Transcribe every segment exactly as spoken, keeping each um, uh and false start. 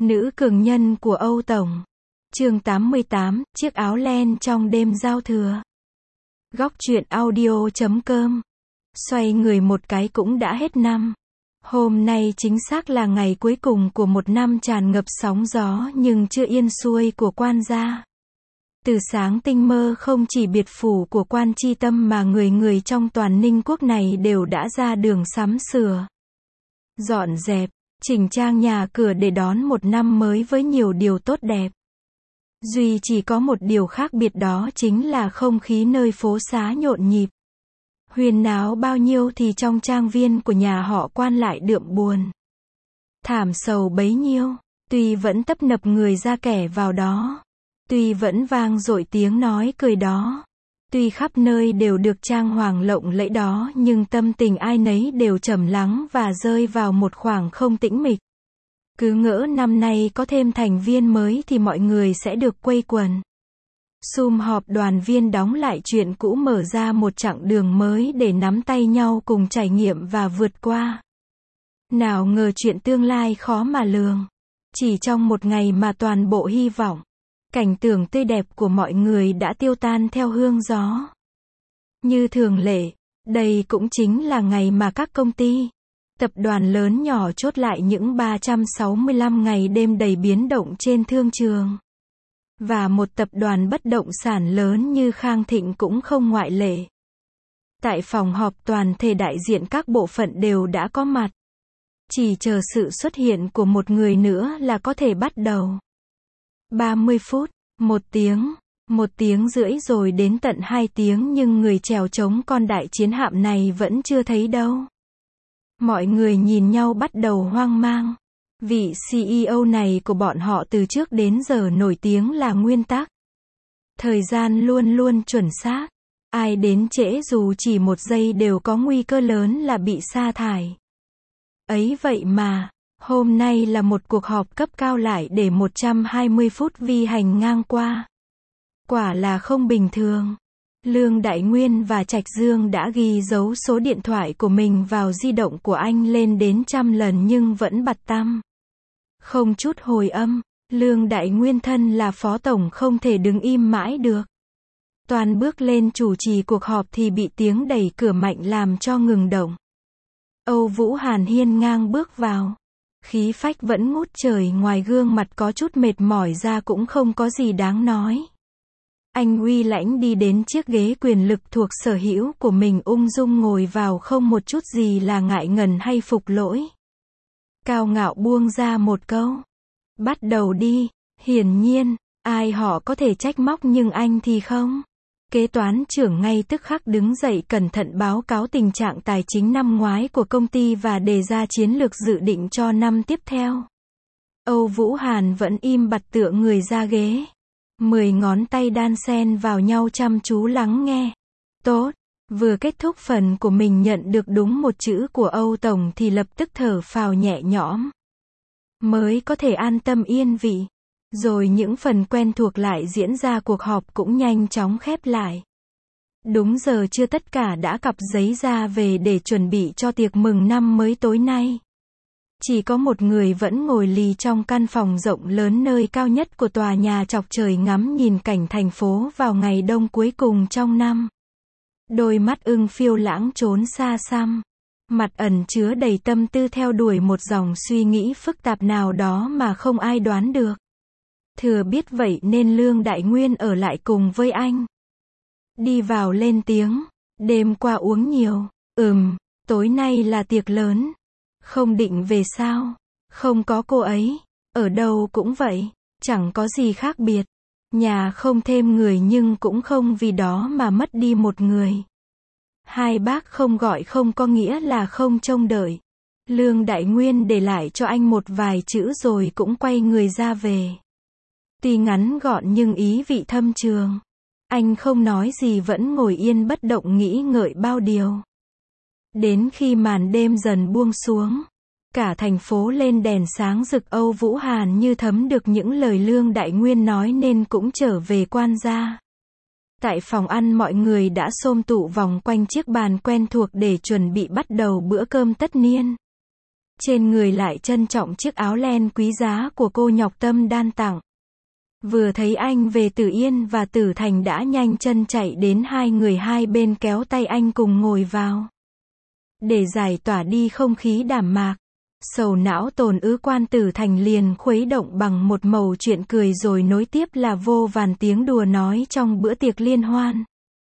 Nữ cường nhân của Âu Tổng. Chương tám mươi tám, chiếc áo len trong đêm giao thừa. Góc truyện audio chấm com. Xoay người một cái cũng đã hết năm. Hôm nay chính xác là ngày cuối cùng của một năm tràn ngập sóng gió nhưng chưa yên xuôi của quan gia. Từ sáng tinh mơ không chỉ biệt phủ của quan Chi Tâm mà người người trong toàn Ninh quốc này đều đã ra đường sắm sửa, dọn dẹp, chỉnh trang nhà cửa để đón một năm mới với nhiều điều tốt đẹp. Duy chỉ có một điều khác biệt, đó chính là không khí nơi phố xá nhộn nhịp, huyên náo bao nhiêu thì trong trang viên của nhà họ Quan lại đượm buồn, thảm sầu bấy nhiêu. Tuy vẫn tấp nập người ra kẻ vào đó, tuy vẫn vang dội tiếng nói cười đó, tuy khắp nơi đều được trang hoàng lộng lẫy đó, nhưng tâm tình ai nấy đều trầm lắng và rơi vào một khoảng không tĩnh mịch. Cứ ngỡ năm nay có thêm thành viên mới thì mọi người sẽ được quây quần, sum họp đoàn viên đóng lại chuyện cũ, mở ra một chặng đường mới để nắm tay nhau cùng trải nghiệm và vượt qua. Nào ngờ chuyện tương lai khó mà lường. Chỉ trong một ngày mà toàn bộ hy vọng, cảnh tượng tươi đẹp của mọi người đã tiêu tan theo hương gió. Như thường lệ, đây cũng chính là ngày mà các công ty, tập đoàn lớn nhỏ chốt lại những ba trăm sáu mươi lăm ngày đêm đầy biến động trên thương trường. Và một tập đoàn bất động sản lớn như Khang Thịnh cũng không ngoại lệ. Tại phòng họp, toàn thể đại diện các bộ phận đều đã có mặt. Chỉ chờ sự xuất hiện của một người nữa là có thể bắt đầu. ba mươi phút, một tiếng, một tiếng rưỡi rồi đến tận hai tiếng nhưng người chèo chống con đại chiến hạm này vẫn chưa thấy đâu. Mọi người nhìn nhau bắt đầu hoang mang. Vị xê e ô này của bọn họ từ trước đến giờ nổi tiếng là nguyên tắc. Thời gian luôn luôn chuẩn xác. Ai đến trễ dù chỉ một giây đều có nguy cơ lớn là bị sa thải. Ấy vậy mà, hôm nay là một cuộc họp cấp cao lại để một trăm hai mươi phút vi hành ngang qua. Quả là không bình thường. Lương Đại Nguyên và Trạch Dương đã ghi dấu số điện thoại của mình vào di động của anh lên đến trăm lần nhưng vẫn bặt tăm, không chút hồi âm. Lương Đại Nguyên thân là phó tổng không thể đứng im mãi được. Toàn bước lên chủ trì cuộc họp thì bị tiếng đẩy cửa mạnh làm cho ngừng động. Âu Vũ Hàn hiên ngang bước vào. Khí phách vẫn ngút trời, ngoài gương mặt có chút mệt mỏi ra cũng không có gì đáng nói. Anh uy lãnh đi đến chiếc ghế quyền lực thuộc sở hữu của mình, ung dung ngồi vào, không một chút gì là ngại ngần hay phục lỗi. Cao ngạo buông ra một câu: bắt đầu đi. Hiển nhiên, ai họ có thể trách móc nhưng anh thì không. Kế toán trưởng ngay tức khắc đứng dậy cẩn thận báo cáo tình trạng tài chính năm ngoái của công ty và đề ra chiến lược dự định cho năm tiếp theo. Âu Vũ Hàn vẫn im bặt tựa người ra ghế. Mười ngón tay đan xen vào nhau chăm chú lắng nghe. Tốt. Vừa kết thúc phần của mình nhận được đúng một chữ của Âu Tổng thì lập tức thở phào nhẹ nhõm. Mới có thể an tâm yên vị. Rồi những phần quen thuộc lại diễn ra, cuộc họp cũng nhanh chóng khép lại. Đúng giờ chưa tất cả đã cặp giấy ra về để chuẩn bị cho tiệc mừng năm mới tối nay. Chỉ có một người vẫn ngồi lì trong căn phòng rộng lớn nơi cao nhất của tòa nhà, chọc trời ngắm nhìn cảnh thành phố vào ngày đông cuối cùng trong năm. Đôi mắt ưng phiêu lãng trốn xa xăm, mặt ẩn chứa đầy tâm tư theo đuổi một dòng suy nghĩ phức tạp nào đó mà không ai đoán được. Thừa biết vậy nên Lương Đại Nguyên ở lại cùng với anh. Đi vào lên tiếng: đêm qua uống nhiều. Ừm, tối nay là tiệc lớn. Không định về sao? Không có, cô ấy ở đâu cũng vậy, chẳng có gì khác biệt. Nhà không thêm người nhưng cũng không vì đó mà mất đi một người. Hai bác không gọi không có nghĩa là không trông đợi. Lương Đại Nguyên để lại cho anh một vài chữ rồi cũng quay người ra về. Tuy ngắn gọn nhưng ý vị thâm trường. Anh không nói gì, vẫn ngồi yên bất động nghĩ ngợi bao điều. Đến khi màn đêm dần buông xuống, cả thành phố lên đèn sáng rực, Âu Vũ Hàn như thấm được những lời Lương Đại Nguyên nói nên cũng trở về quan gia. Tại phòng ăn, mọi người đã xôm tụ vòng quanh chiếc bàn quen thuộc để chuẩn bị bắt đầu bữa cơm tất niên. Trên người lại trân trọng chiếc áo len quý giá của cô Nhọc Tâm đan tặng. Vừa thấy anh về, Tử Yên và Tử Thành đã nhanh chân chạy đến, hai người hai bên kéo tay anh cùng ngồi vào. Để giải tỏa đi không khí đàm mạc, sầu não tồn ứ, Quan Tử Thành liền khuấy động bằng một mẩu chuyện cười, rồi nối tiếp là vô vàn tiếng đùa nói trong bữa tiệc liên hoan.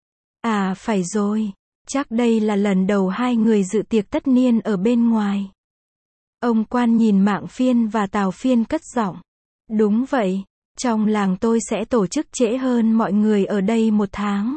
À phải rồi, chắc đây là lần đầu hai người dự tiệc tất niên ở bên ngoài. Ông Quan nhìn Mạng Phiên và Tào Phiên cất giọng. Đúng vậy, trong làng tôi sẽ tổ chức trễ hơn mọi người ở đây một tháng.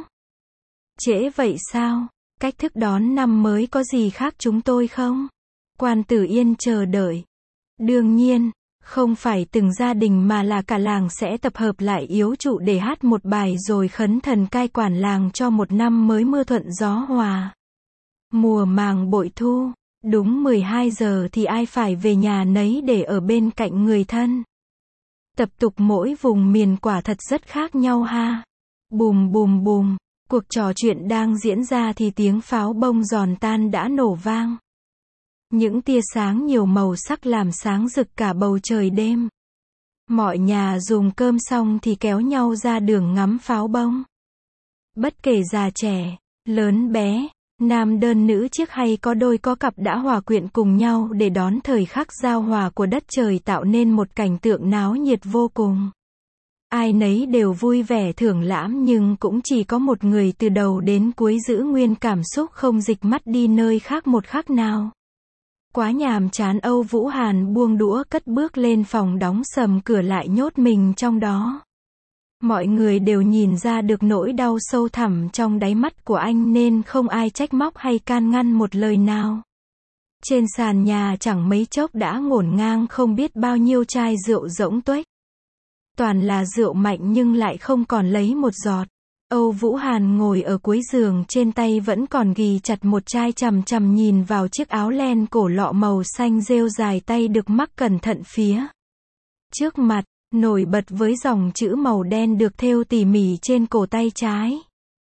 Trễ vậy sao? Cách thức đón năm mới có gì khác chúng tôi không? Quan Tử Yên chờ đợi. Đương nhiên, không phải từng gia đình mà là cả làng sẽ tập hợp lại yếu trụ để hát một bài rồi khấn thần cai quản làng cho một năm mới mưa thuận gió hòa. Mùa màng bội thu, đúng mười hai giờ thì ai phải về nhà nấy để ở bên cạnh người thân. Tập tục mỗi vùng miền quả thật rất khác nhau ha. Bùm bùm bùm, cuộc trò chuyện đang diễn ra thì tiếng pháo bông giòn tan đã nổ vang. Những tia sáng nhiều màu sắc làm sáng rực cả bầu trời đêm. Mọi nhà dùng cơm xong thì kéo nhau ra đường ngắm pháo bông. Bất kể già trẻ, lớn bé, nam đơn nữ chiếc hay có đôi có cặp đã hòa quyện cùng nhau để đón thời khắc giao hòa của đất trời, tạo nên một cảnh tượng náo nhiệt vô cùng. Ai nấy đều vui vẻ thưởng lãm, nhưng cũng chỉ có một người từ đầu đến cuối giữ nguyên cảm xúc không dịch mắt đi nơi khác một khắc nào. Quá nhàm chán, Âu Vũ Hàn buông đũa cất bước lên phòng, đóng sầm cửa lại nhốt mình trong đó. Mọi người đều nhìn ra được nỗi đau sâu thẳm trong đáy mắt của anh nên không ai trách móc hay can ngăn một lời nào. Trên sàn nhà chẳng mấy chốc đã ngổn ngang không biết bao nhiêu chai rượu rỗng tuếch. Toàn là rượu mạnh nhưng lại không còn lấy một giọt. Âu Vũ Hàn ngồi ở cuối giường, trên tay vẫn còn ghì chặt một chai, chằm chằm nhìn vào chiếc áo len cổ lọ màu xanh rêu dài tay được mắc cẩn thận phía trước mặt, nổi bật với dòng chữ màu đen được thêu tỉ mỉ trên cổ tay trái.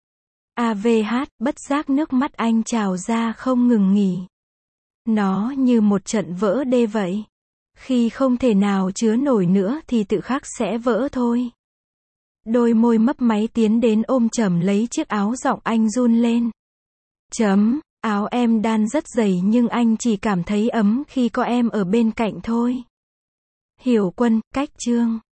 a vê hát, bất giác nước mắt anh trào ra không ngừng nghỉ. Nó như một trận vỡ đê vậy. Khi không thể nào chứa nổi nữa thì tự khắc sẽ vỡ thôi. Đôi môi mấp máy tiến đến ôm chầm lấy chiếc áo, giọng anh run lên. Chấm, áo em đan rất dày nhưng anh chỉ cảm thấy ấm khi có em ở bên cạnh thôi. Hiểu Quân, cách chương